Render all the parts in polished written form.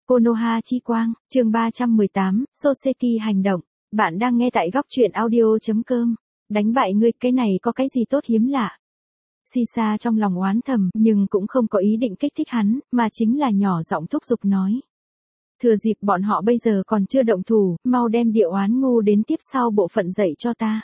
Konoha Chi Quang, chương 318, Soseki hành động. Bạn đang nghe tại góc truyện audio.com. Đánh bại ngươi, cái này có cái gì tốt hiếm lạ. Shisa trong lòng oán thầm, nhưng cũng không có ý định kích thích hắn, mà chính là nhỏ giọng thúc giục nói. Thừa dịp bọn họ bây giờ còn chưa động thủ, mau đem địa oán ngu đến tiếp sau bộ phận dạy cho ta.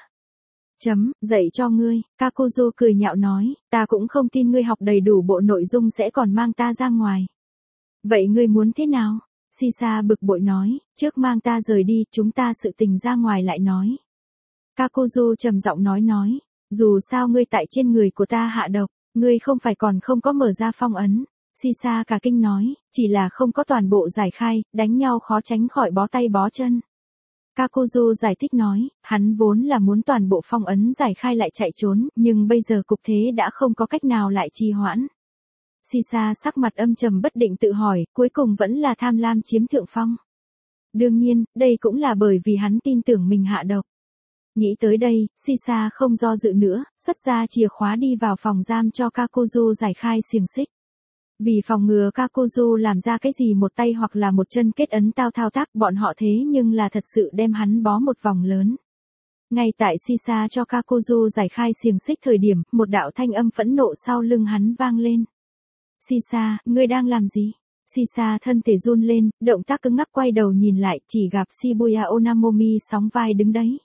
Dạy cho ngươi, Kakuzu cười nhạo nói, ta cũng không tin ngươi học đầy đủ bộ nội dung sẽ còn mang ta ra ngoài. Vậy ngươi muốn thế nào? Shisa bực bội nói, trước mang ta rời đi, chúng ta sự tình ra ngoài lại nói. Kakuzu trầm giọng nói, dù sao ngươi tại trên người của ta hạ độc, ngươi không phải còn không có mở ra phong ấn. Shisa cả kinh nói, chỉ là không có toàn bộ giải khai, đánh nhau khó tránh khỏi bó tay bó chân. Kakuzu giải thích nói, hắn vốn là muốn toàn bộ phong ấn giải khai lại chạy trốn, nhưng bây giờ cục thế đã không có cách nào lại trì hoãn. Shisa sắc mặt âm trầm bất định tự hỏi, cuối cùng vẫn là tham lam chiếm thượng phong. Đương nhiên, đây cũng là bởi vì hắn tin tưởng mình hạ độc. Nghĩ tới đây, Shisa không do dự nữa, xuất ra chìa khóa đi vào phòng giam cho Kakuzu giải khai xiềng xích. Vì phòng ngừa Kakuzu làm ra cái gì một tay hoặc là một chân kết ấn thao tác, bọn họ thế nhưng là thật sự đem hắn bó một vòng lớn. Ngay tại Shisa cho Kakuzu giải khai xiềng xích thời điểm, một đạo thanh âm phẫn nộ sau lưng hắn vang lên. Shisa, ngươi đang làm gì? Shisa thân thể run lên, động tác cứng ngắc quay đầu nhìn lại, chỉ gặp Shibuya Onamomi sóng vai đứng đấy.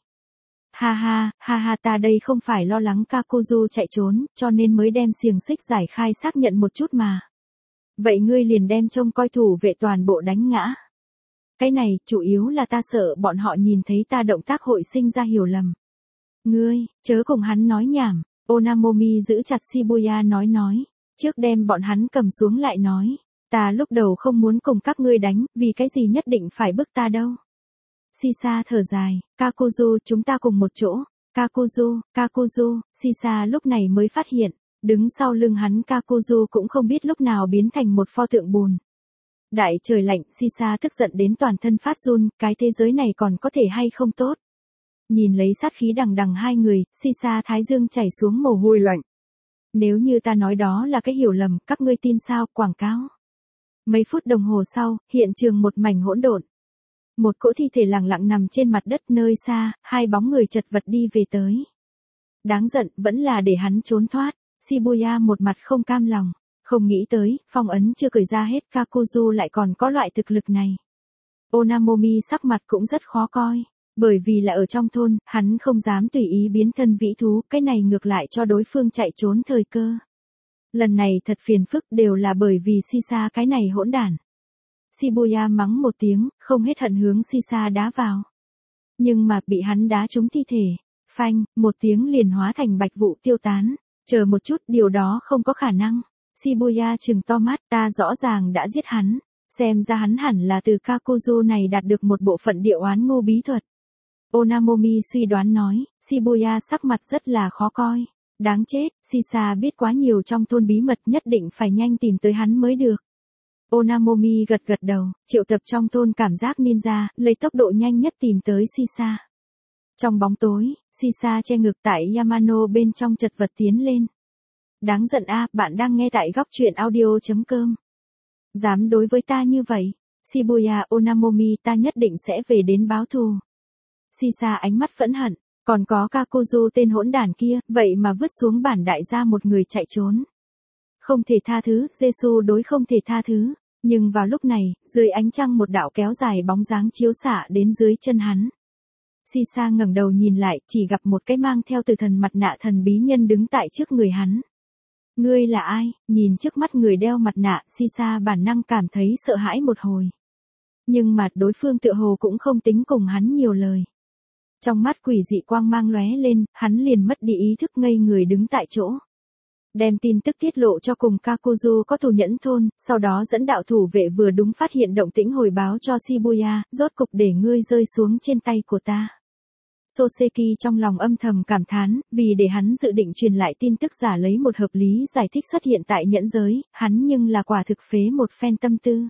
Ha ha, ta đây không phải lo lắng Kakuzu chạy trốn, cho nên mới đem xiềng xích giải khai xác nhận một chút mà. Vậy ngươi liền đem trông coi thủ vệ toàn bộ đánh ngã. Cái này, chủ yếu là ta sợ bọn họ nhìn thấy ta động tác hội sinh ra hiểu lầm. Ngươi, chớ cùng hắn nói nhảm, Onamomi giữ chặt Shibuya nói. Trước đem bọn hắn cầm xuống lại nói, ta lúc đầu không muốn cùng các ngươi đánh, vì cái gì nhất định phải bức ta đâu. Shisa thở dài, Kakuzu, chúng ta cùng một chỗ. Kakuzu, Shisa lúc này mới phát hiện, đứng sau lưng hắn Kakuzu cũng không biết lúc nào biến thành một pho tượng bùn. Đại trời lạnh, Shisa tức giận đến toàn thân phát run, cái thế giới này còn có thể hay không tốt. Nhìn lấy sát khí đằng đằng hai người, Shisa thái dương chảy xuống mồ hôi lạnh. Nếu như ta nói đó là cái hiểu lầm, các ngươi tin sao, quảng cáo. Mấy phút đồng hồ sau, hiện trường một mảnh hỗn độn. Một cỗ thi thể lẳng lặng nằm trên mặt đất nơi xa, hai bóng người chật vật đi về tới. Đáng giận, vẫn là để hắn trốn thoát. Shibuya một mặt không cam lòng, không nghĩ tới, phong ấn chưa cởi ra hết, Kakuzu lại còn có loại thực lực này. Onamomi sắc mặt cũng rất khó coi. Bởi vì là ở trong thôn, hắn không dám tùy ý biến thân vĩ thú, cái này ngược lại cho đối phương chạy trốn thời cơ. Lần này thật phiền phức đều là bởi vì Shisa cái này hỗn đản. Shibuya mắng một tiếng, không hết hận hướng Shisa đá vào. Nhưng mà bị hắn đá trúng thi thể, phanh, một tiếng liền hóa thành bạch vụ tiêu tán. Chờ một chút, điều đó không có khả năng. Shibuya trừng to mắt, ta rõ ràng đã giết hắn. Xem ra hắn hẳn là từ Kakuzu này đạt được một bộ phận địa oán ngu bí thuật. Onamomi suy đoán nói, Shibuya sắc mặt rất là khó coi. Đáng chết, Shisa biết quá nhiều trong thôn bí mật, nhất định phải nhanh tìm tới hắn mới được. Onamomi gật đầu, triệu tập trong thôn cảm giác ninja, lấy tốc độ nhanh nhất tìm tới Shisa. Trong bóng tối, Shisa che ngực tại Yamano bên trong chật vật tiến lên. Đáng giận a, bạn đang nghe tại góc truyện audio.com. Dám đối với ta như vậy, Shibuya Onamomi, ta nhất định sẽ về đến báo thù. Shisa ánh mắt phẫn hận, còn có Kakuzu tên hỗn đản kia, vậy mà vứt xuống bản đại gia một người chạy trốn. Không thể tha thứ, Jesu đối không thể tha thứ, nhưng vào lúc này, dưới ánh trăng một đạo kéo dài bóng dáng chiếu xạ đến dưới chân hắn. Shisa ngẩng đầu nhìn lại, chỉ gặp một cái mang theo từ thần mặt nạ thần bí nhân đứng tại trước người hắn. Ngươi là ai? Nhìn trước mắt người đeo mặt nạ, Shisa bản năng cảm thấy sợ hãi một hồi. Nhưng mà đối phương tựa hồ cũng không tính cùng hắn nhiều lời. Trong mắt quỷ dị quang mang lóe lên, hắn liền mất đi ý thức ngây người đứng tại chỗ. Đem tin tức tiết lộ cho cùng Kakuzu có thù nhẫn thôn, sau đó dẫn đạo thủ vệ vừa đúng phát hiện động tĩnh hồi báo cho Shibuya, rốt cục để ngươi rơi xuống trên tay của ta. Soseki trong lòng âm thầm cảm thán, vì để hắn dự định truyền lại tin tức giả lấy một hợp lý giải thích xuất hiện tại nhẫn giới, hắn nhưng là quả thực phế một phen tâm tư.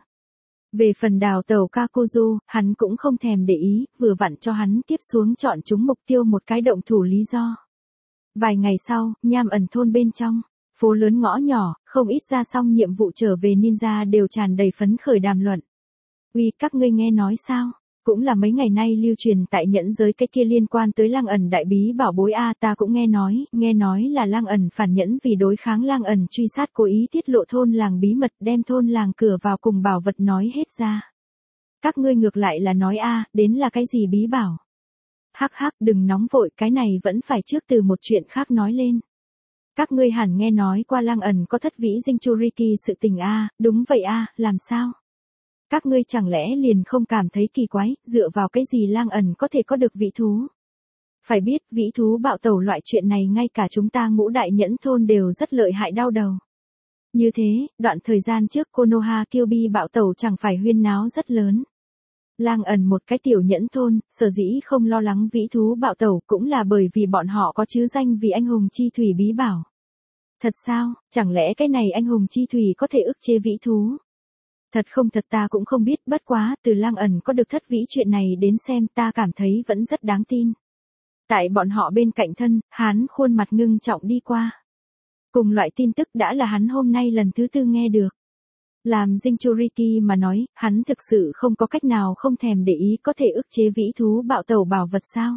Về phần đào tàu Kakuzu, hắn cũng không thèm để ý, vừa vặn cho hắn tiếp xuống chọn chúng mục tiêu một cái động thủ lý do. Vài ngày sau, nham ẩn thôn bên trong, phố lớn ngõ nhỏ, không ít ra xong nhiệm vụ trở về ninja đều tràn đầy phấn khởi đàm luận. Uy, các ngươi nghe nói sao? Cũng là mấy ngày nay lưu truyền tại nhẫn giới cái kia liên quan tới Lang ẩn đại bí bảo bối a, ta cũng nghe nói là Lang ẩn phản nhẫn vì đối kháng Lang ẩn truy sát cố ý tiết lộ thôn làng bí mật, đem thôn làng cửa vào cùng bảo vật nói hết ra. Các ngươi ngược lại là nói a, đến là cái gì bí bảo? Hắc hắc, đừng nóng vội, cái này vẫn phải trước từ một chuyện khác nói lên. Các ngươi hẳn nghe nói qua Lang ẩn có thất vĩ dinh Churiki sự tình a, đúng vậy a, làm sao? Các ngươi chẳng lẽ liền không cảm thấy kỳ quái, dựa vào cái gì Lang ẩn có thể có được vĩ thú? Phải biết, vĩ thú bạo tẩu loại chuyện này ngay cả chúng ta Ngũ Đại Nhẫn thôn đều rất lợi hại đau đầu. Như thế, đoạn thời gian trước Konoha Kyuubi bạo tẩu chẳng phải huyên náo rất lớn. Lang ẩn một cái tiểu nhẫn thôn, sở dĩ không lo lắng vĩ thú bạo tẩu cũng là bởi vì bọn họ có chữ danh vì anh hùng chi thủy bí bảo. Thật sao, chẳng lẽ cái này anh hùng chi thủy có thể ức chế vĩ thú? Thật không thật ta cũng không biết, bất quá, từ Lang ẩn có được thất vĩ chuyện này đến xem ta cảm thấy vẫn rất đáng tin. Tại bọn họ bên cạnh thân, hắn khuôn mặt ngưng trọng đi qua. Cùng loại tin tức đã là hắn hôm nay lần thứ tư nghe được. Làm Jinchuriki mà nói, hắn thực sự không có cách nào không thèm để ý có thể ức chế vĩ thú bạo tẩu bảo vật sao.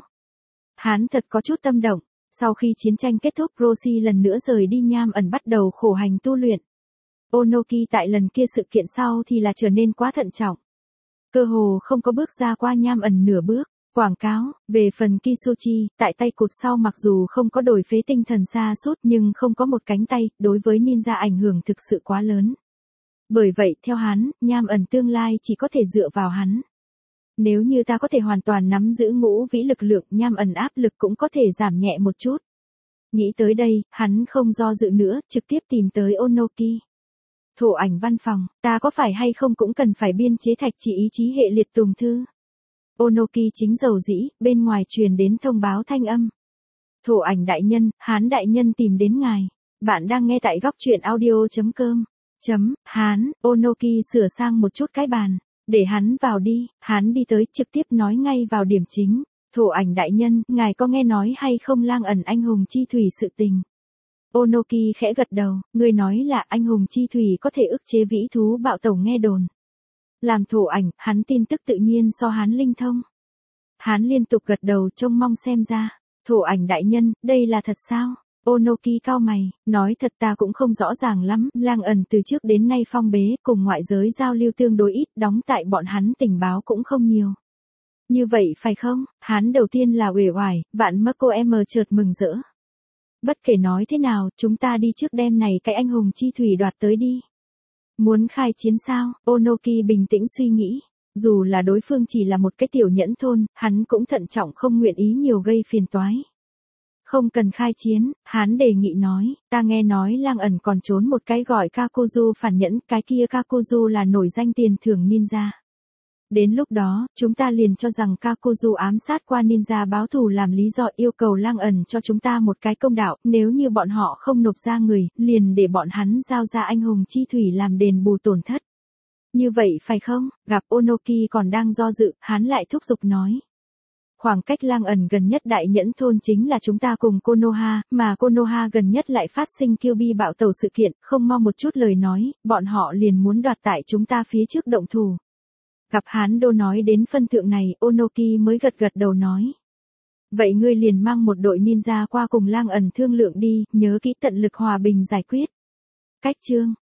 Hắn thật có chút tâm động, sau khi chiến tranh kết thúc Roshi lần nữa rời đi Nham ẩn bắt đầu khổ hành tu luyện. Onoki tại lần kia sự kiện sau thì là trở nên quá thận trọng. Cơ hồ không có bước ra qua Nham ẩn nửa bước. Quảng cáo, về phần Kisuchi, tại tay cụt sau mặc dù không có đổi phế tinh thần sa sút nhưng không có một cánh tay, đối với ninja ảnh hưởng thực sự quá lớn. Bởi vậy, theo hắn, Nham ẩn tương lai chỉ có thể dựa vào hắn. Nếu như ta có thể hoàn toàn nắm giữ ngũ vĩ lực lượng, Nham ẩn áp lực cũng có thể giảm nhẹ một chút. Nghĩ tới đây, hắn không do dự nữa, trực tiếp tìm tới Onoki. Thổ ảnh văn phòng, ta có phải hay không cũng cần phải biên chế thạch chỉ ý chí hệ liệt tùng thư. Onoki chính dầu dĩ, bên ngoài truyền đến thông báo thanh âm. Thổ ảnh đại nhân, Hán đại nhân tìm đến ngài. Bạn đang nghe tại góc truyện audio.com. Hán, Onoki sửa sang một chút cái bàn. Để hắn vào đi, hắn đi tới trực tiếp nói ngay vào điểm chính. Thổ ảnh đại nhân, ngài có nghe nói hay không Lang ẩn anh hùng chi thủy sự tình? Onoki khẽ gật đầu, người nói là anh hùng chi thủy có thể ức chế vĩ thú bạo tẩu nghe đồn. Làm thổ ảnh, hắn tin tức tự nhiên so hắn linh thông. Hắn liên tục gật đầu trông mong xem ra. Thổ ảnh đại nhân, đây là thật sao? Onoki cau mày, nói thật ta cũng không rõ ràng lắm. Lang ẩn từ trước đến nay phong bế, cùng ngoại giới giao lưu tương đối ít, đóng tại bọn hắn tình báo cũng không nhiều. Như vậy phải không? Hắn đầu tiên là uể oải, vạn mất cô em chợt mừng rỡ. Bất kể nói thế nào, chúng ta đi trước đêm này cái anh hùng chi thủy đoạt tới đi. Muốn khai chiến sao? Onoki bình tĩnh suy nghĩ. Dù là đối phương chỉ là một cái tiểu nhẫn thôn, hắn cũng thận trọng không nguyện ý nhiều gây phiền toái. Không cần khai chiến, hắn đề nghị nói, ta nghe nói Lang ẩn còn trốn một cái gọi Kakuzu phản nhẫn, cái kia Kakuzu là nổi danh tiền thưởng ninja. Đến lúc đó, chúng ta liền cho rằng Kakuzu ám sát qua ninja báo thù làm lý do yêu cầu Lang ẩn cho chúng ta một cái công đạo, nếu như bọn họ không nộp ra người, liền để bọn hắn giao ra anh hùng chi thủy làm đền bù tổn thất. Như vậy phải không? Gặp Onoki còn đang do dự, hắn lại thúc giục nói. Khoảng cách Lang ẩn gần nhất đại nhẫn thôn chính là chúng ta cùng Konoha, mà Konoha gần nhất lại phát sinh Kyuubi bạo tẩu sự kiện, không mau một chút lời nói, bọn họ liền muốn đoạt tại chúng ta phía trước động thủ. Gặp Hán Đô nói đến phân thượng này, Onoki mới gật gật đầu nói. Vậy ngươi liền mang một đội ninja qua cùng Lang ẩn thương lượng đi, nhớ kỹ tận lực hòa bình giải quyết. Cách chương.